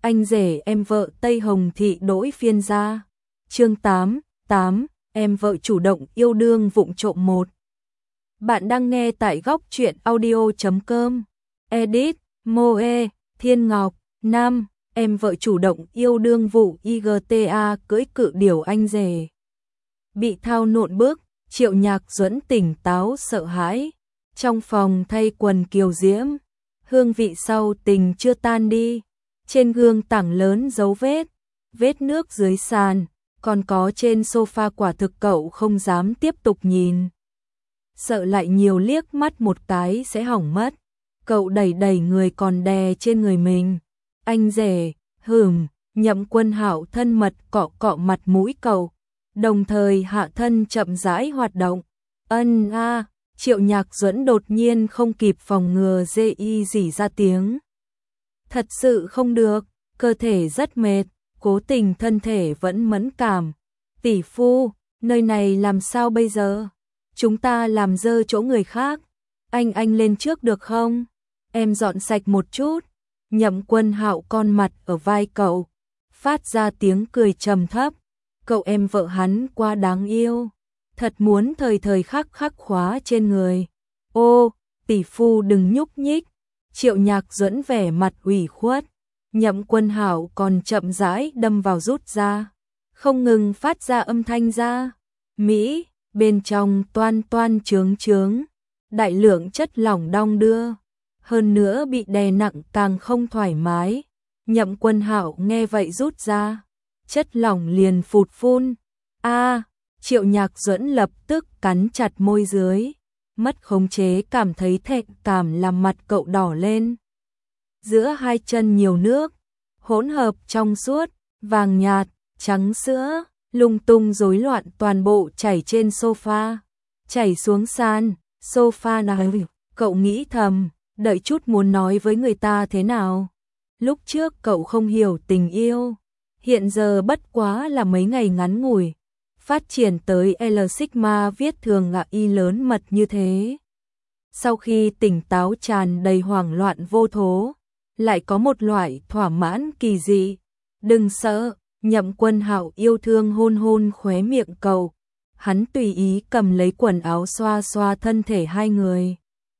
anh rể em vợ Tây Hồng Thị đổi phiên ra. Chương 8, em vợ chủ động yêu đương vụng trộm 1. Bạn đang nghe tại góc truyện audio.com. Edit, Moe, Thiên Ngọc, Nam, em vợ chủ động yêu đương vụ IGTA cưỡi cự điểu anh rể. Bị thao nộn bước, Triệu Nhạc Duẫn tỉnh táo sợ hãi. Trong phòng thay quần kiều diễm, hương vị sau tình chưa tan đi. Trên gương tảng lớn dấu vết nước dưới sàn, còn có trên sofa quả thực cậu không dám tiếp tục nhìn. Sợ lại nhiều liếc mắt một cái sẽ hỏng mất. Cậu đẩy người còn đè trên người mình. Anh rể, Nhậm Quân Hạo thân mật cọ cọ mặt mũi cậu, đồng thời hạ thân chậm rãi hoạt động. Triệu Nhạc Duẫn đột nhiên không kịp phòng ngừa rỉ ra tiếng. Thật sự không được, cơ thể rất mệt, cố tình thân thể vẫn mẫn cảm. Tỷ phu, nơi này làm sao bây giờ? Chúng ta làm dơ chỗ người khác. Anh lên trước được không? Em dọn sạch một chút. Nhậm Quân Hạo con mặt ở vai cậu, phát ra tiếng cười trầm thấp. Cậu em vợ hắn quá đáng yêu, thật muốn thời khắc khóa trên người. Ô, tỷ phu đừng nhúc nhích. Triệu Nhạc Duẫn vẻ mặt ủy khuất. Nhậm Quân Hạo còn chậm rãi đâm vào rút ra, không ngừng phát ra âm thanh ra. Mỹ, bên trong toan trướng, đại lượng chất lỏng đong đưa, hơn nữa bị đè nặng càng không thoải mái. Nhậm Quân Hạo nghe vậy rút ra, chất lỏng liền phụt phun. Triệu Nhạc Duẫn lập tức cắn chặt môi dưới, mất khống chế cảm thấy thẹn cảm làm mặt cậu đỏ lên. Giữa hai chân nhiều nước, hỗn hợp trong suốt, vàng nhạt, trắng sữa, lung tung rối loạn toàn bộ chảy trên sofa, chảy xuống sàn, sofa nào. Cậu nghĩ thầm, đợi chút muốn nói với người ta thế nào. Lúc trước cậu không hiểu tình yêu, hiện giờ bất quá là mấy ngày ngắn ngủi, phát triển tới L Sigma viết thường ngạ y lớn mật như thế. Sau khi tỉnh táo tràn đầy hoảng loạn vô thố, lại có một loại thỏa mãn kỳ dị. Đừng sợ, Nhậm Quân Hạo yêu thương hôn khóe miệng cậu. Hắn tùy ý cầm lấy quần áo xoa thân thể hai người,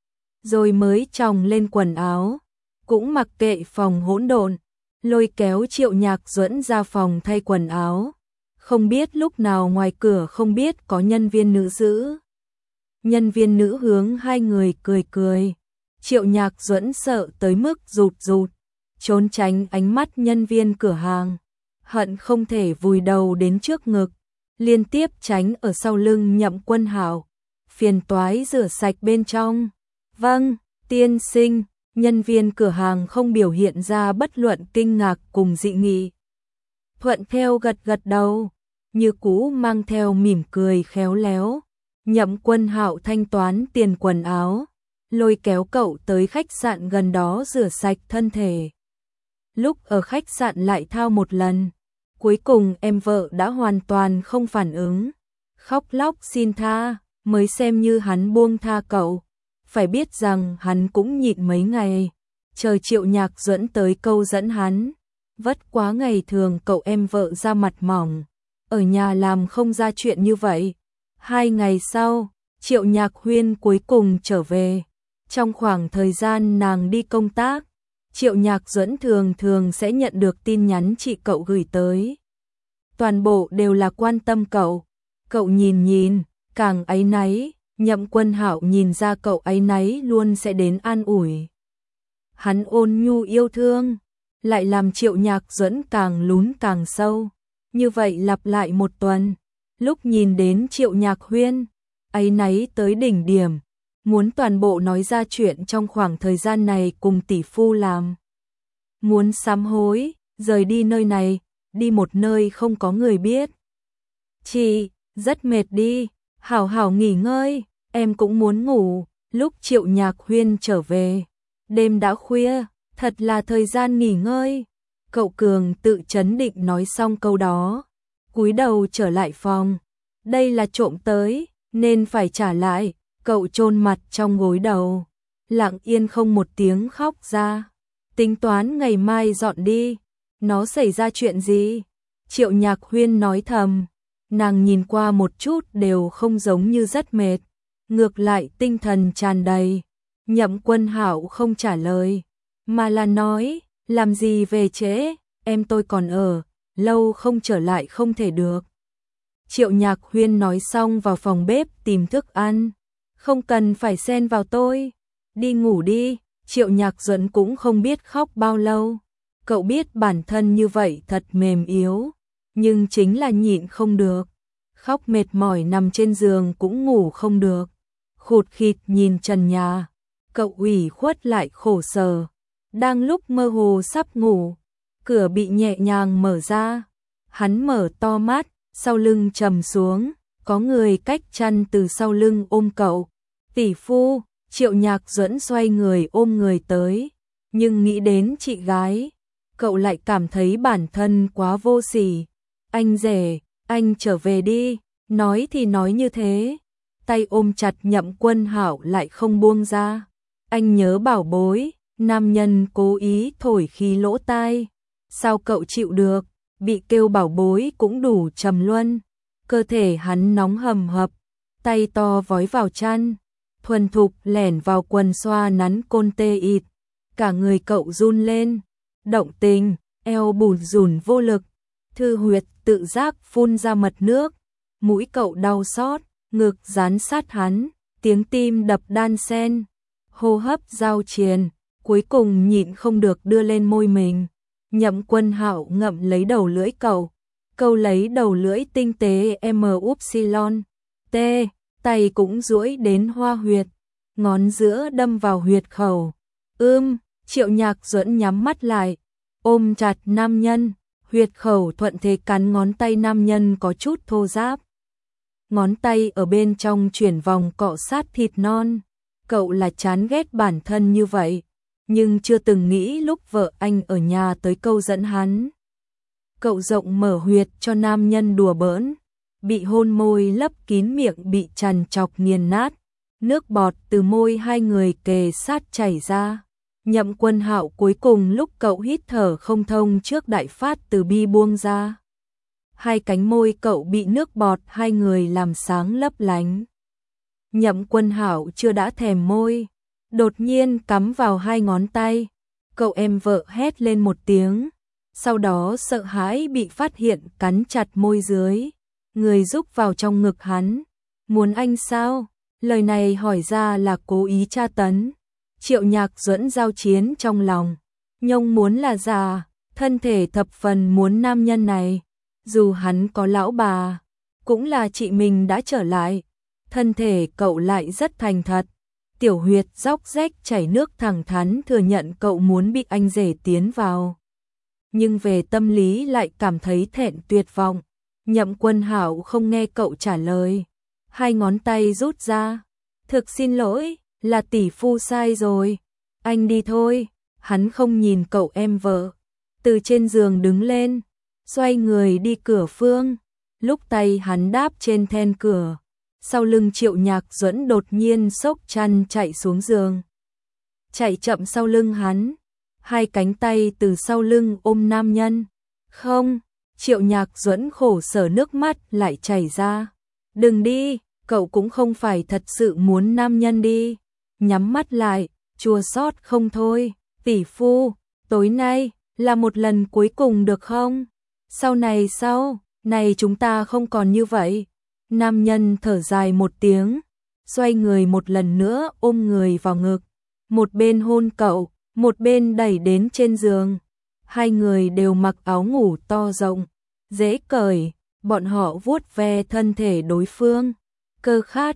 rồi mới chồng lên quần áo, cũng mặc kệ phòng hỗn độn, lôi kéo Triệu Nhạc Duẫn ra phòng thay quần áo. Không biết lúc nào ngoài cửa không biết có nhân viên nữ giữ. Nhân viên nữ hướng hai người cười. Triệu Nhạc Duẫn sợ tới mức rụt, trốn tránh ánh mắt nhân viên cửa hàng, hận không thể vùi đầu đến trước ngực, liên tiếp tránh ở sau lưng Nhậm Quân Hạo. Phiền toái rửa sạch bên trong. Vâng, tiên sinh. Nhân viên cửa hàng không biểu hiện ra bất luận kinh ngạc cùng dị nghị, thuận theo gật đầu, như cũ mang theo mỉm cười khéo léo. Nhậm Quân Hạo thanh toán tiền quần áo, lôi kéo cậu tới khách sạn gần đó rửa sạch thân thể. Lúc ở khách sạn lại thao một lần, cuối cùng em vợ đã hoàn toàn không phản ứng, khóc lóc xin tha, mới xem như hắn buông tha cậu. Phải biết rằng hắn cũng nhịn mấy ngày, chờ Triệu Nhạc Duẫn tới câu dẫn hắn. Vất quá ngày thường cậu em vợ ra mặt mỏng, ở nhà làm không ra chuyện như vậy. 2 ngày sau, Triệu Nhạc Huyên cuối cùng trở về. Trong khoảng thời gian nàng đi công tác, Triệu Nhạc Duẫn thường sẽ nhận được tin nhắn chị cậu gửi tới. Toàn bộ đều là quan tâm cậu. Cậu nhìn, càng áy náy. Nhậm Quân Hạo nhìn ra cậu áy náy luôn sẽ đến an ủi. Hắn ôn nhu yêu thương, lại làm Triệu Nhạc Duẫn càng lún càng sâu. Như vậy lặp lại một tuần, lúc nhìn đến Triệu Nhạc Huyên, áy náy tới đỉnh điểm, muốn toàn bộ nói ra chuyện trong khoảng thời gian này cùng tỷ phu làm. Muốn sám hối, rời đi nơi này, đi một nơi không có người biết. Chị, rất mệt đi, hảo nghỉ ngơi, em cũng muốn ngủ. Lúc Triệu Nhạc Huyên trở về, đêm đã khuya, thật là thời gian nghỉ ngơi. Cậu Cường tự trấn định nói xong câu đó, cúi đầu trở lại phòng. Đây là trộm tới, nên phải trả lại. Cậu chôn mặt trong gối đầu, lặng yên không một tiếng khóc ra. Tính toán ngày mai dọn đi. Nó xảy ra chuyện gì? Triệu Nhạc Huyên nói thầm. Nàng nhìn qua một chút đều không giống như rất mệt. Ngược lại tinh thần tràn đầy. Nhậm Quân Hạo không trả lời. Mà là nói, làm gì về trễ, em tôi còn ở, lâu không trở lại không thể được. Triệu Nhạc Huyên nói xong vào phòng bếp tìm thức ăn. Không cần phải xen vào tôi. Đi ngủ đi. Triệu Nhạc Duẫn cũng không biết khóc bao lâu. Cậu biết bản thân như vậy thật mềm yếu. Nhưng chính là nhịn không được. Khóc mệt mỏi nằm trên giường cũng ngủ không được. Khụt khịt nhìn trần nhà. Cậu ủy khuất lại khổ sở. Đang lúc mơ hồ sắp ngủ. Cửa bị nhẹ nhàng mở ra. Hắn mở to mắt. Sau lưng trầm xuống. Có người cách chăn từ sau lưng ôm cậu. Tỷ phu. Triệu Nhạc Duẫn xoay người ôm người tới. Nhưng nghĩ đến chị gái. Cậu lại cảm thấy bản thân quá vô sỉ. Anh rể, anh trở về đi. Nói thì nói như thế. Tay ôm chặt Nhậm Quân Hạo lại không buông ra. Anh nhớ bảo bối. Nam nhân cố ý thổi khí lỗ tai. Sao cậu chịu được? Bị kêu bảo bối cũng đủ trầm luân. Cơ thể hắn nóng hầm hập. Tay to vói vào chăn. Thuần thục lẻn vào quần xoa nắn côn tê ịt. Cả người cậu run lên. Động tình, eo bùn rùn vô lực. Thư huyệt tự giác phun ra mật nước. Mũi cậu đau xót, ngực dán sát hắn. Tiếng tim đập đan sen. Hô hấp giao triền. Cuối cùng nhịn không được đưa lên môi mình. Nhậm Quân Hạo ngậm lấy đầu lưỡi cậu. Câu lấy đầu lưỡi tinh tế T. Tay cũng duỗi đến hoa huyệt. Ngón giữa đâm vào huyệt khẩu. Triệu Nhạc Duẫn nhắm mắt lại. Ôm chặt nam nhân. Huyệt khẩu thuận thế cắn ngón tay nam nhân có chút thô ráp. Ngón tay ở bên trong chuyển vòng cọ sát thịt non. Cậu là chán ghét bản thân như vậy. Nhưng chưa từng nghĩ lúc vợ anh ở nhà tới câu dẫn hắn. Cậu rộng mở huyệt cho nam nhân đùa bỡn. Bị hôn môi lấp kín miệng bị trằn trọc nghiền nát. Nước bọt từ môi hai người kề sát chảy ra. Nhậm Quân Hạo cuối cùng lúc cậu hít thở không thông trước đại phát từ bi buông ra. Hai cánh môi cậu bị nước bọt hai người làm sáng lấp lánh. Nhậm Quân Hạo chưa đã thèm môi. Đột nhiên cắm vào hai ngón tay. Cậu em vợ hét lên một tiếng. Sau đó sợ hãi bị phát hiện cắn chặt môi dưới. Người rúc vào trong ngực hắn. Muốn anh sao? Lời này hỏi ra là cố ý tra tấn. Triệu Nhạc Duẫn giao chiến trong lòng. Nhông muốn là già, thân thể thập phần muốn nam nhân này. Dù hắn có lão bà, cũng là chị mình đã trở lại. Thân thể cậu lại rất thành thật. Tiểu huyệt róc rách chảy nước thẳng thắn thừa nhận cậu muốn bị anh rể tiến vào. Nhưng về tâm lý lại cảm thấy thẹn tuyệt vọng. Nhậm Quân Hạo không nghe cậu trả lời. Hai ngón tay rút ra. Thực xin lỗi, là tỷ phu sai rồi. Anh đi thôi. Hắn không nhìn cậu em vợ. Từ trên giường đứng lên. Xoay người đi cửa phương. Lúc tay hắn đáp trên then cửa. Sau lưng Triệu Nhạc Duẫn đột nhiên xốc chăn chạy xuống giường. Chạy chậm sau lưng hắn. Hai cánh tay từ sau lưng ôm nam nhân. Không, Triệu Nhạc Duẫn khổ sở nước mắt lại chảy ra. Đừng đi, cậu cũng không phải thật sự muốn nam nhân đi. Nhắm mắt lại, chua xót không thôi. Tỷ phu, tối nay là một lần cuối cùng được không? Sau này chúng ta không còn như vậy. Nam nhân thở dài một tiếng, xoay người một lần nữa ôm người vào ngực. Một bên hôn cậu, một bên đẩy đến trên giường. Hai người đều mặc áo ngủ to rộng, dễ cởi, bọn họ vuốt ve thân thể đối phương. Cơ khát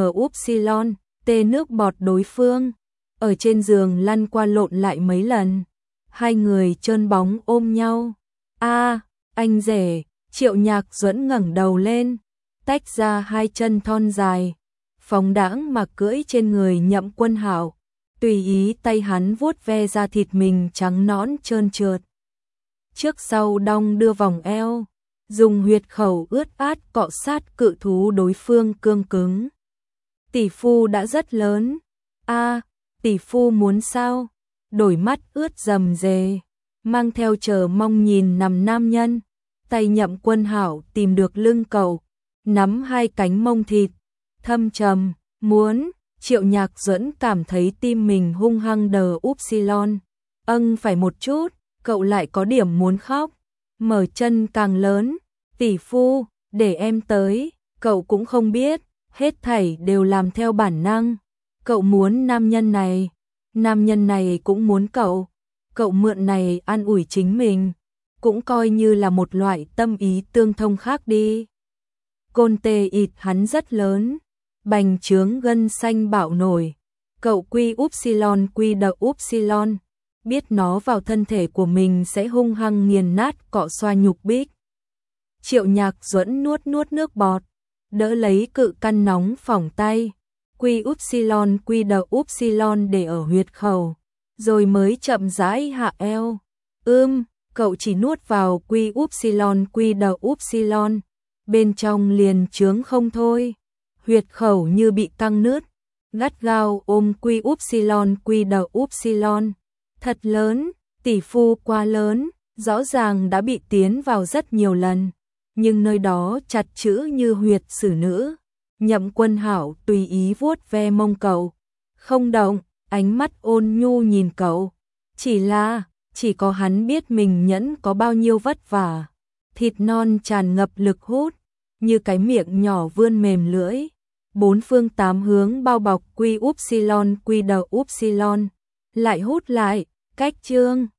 T nước bọt đối phương. Ở trên giường lăn qua lộn lại mấy lần. Hai người trơn bóng ôm nhau. Anh rể. Triệu Nhạc Duẫn ngẩng đầu lên, tách ra hai chân thon dài, phóng đãng mà cưỡi trên người Nhậm Quân Hạo. Tùy ý tay hắn vuốt ve da thịt mình trắng nõn trơn trượt. Trước sau đong đưa vòng eo, dùng huyệt khẩu ướt át cọ sát cự thú đối phương cương cứng. Tỷ phu đã rất lớn. Tỷ phu muốn sao? Đôi mắt ướt rầm rề. mang theo chờ mong nhìn nằm nam nhân. Tay Nhậm Quân Hảo tìm được lưng cậu, nắm hai cánh mông thịt, thâm trầm, muốn. Triệu Nhạc Duẫn cảm thấy tim mình hung hăng đờ upsilon. Phải một chút, cậu lại có điểm muốn khóc. Mở chân càng lớn, tỷ phu, để em tới. Cậu cũng không biết, hết thảy đều làm theo bản năng. Cậu muốn nam nhân này cũng muốn cậu. Cậu mượn này an ủi chính mình, cũng coi như là một loại tâm ý tương thông khác đi. Côn tê ịt hắn rất lớn, bành trướng gân xanh bạo nổi. Cậu quy upsilon quy đờ upsilon, biết nó vào thân thể của mình sẽ hung hăng nghiền nát cọ xoa nhục bích. Triệu Nhạc Duẫn nuốt nước bọt, đỡ lấy cự căn nóng phỏng tay, quy đờ upsilon để ở huyệt khẩu, rồi mới chậm rãi hạ eo. Cậu chỉ nuốt vào quy đờ upsilon, bên trong liền trướng không thôi. Huyệt khẩu như bị căng nứt, gắt gao ôm quy đờ upsilon. Thật lớn, tỷ phu quá lớn, rõ ràng đã bị tiến vào rất nhiều lần, nhưng nơi đó chặt chữ như huyệt xử nữ. Nhậm Quân Hảo tùy ý vuốt ve mông cậu, không động, ánh mắt ôn nhu nhìn cậu. Chỉ có hắn biết mình nhẫn có bao nhiêu vất vả. Thịt non tràn ngập lực hút, như cái miệng nhỏ vươn mềm lưỡi. Bốn phương tám hướng bao bọc quy đờ upsilon, lại hút lại, cách trương.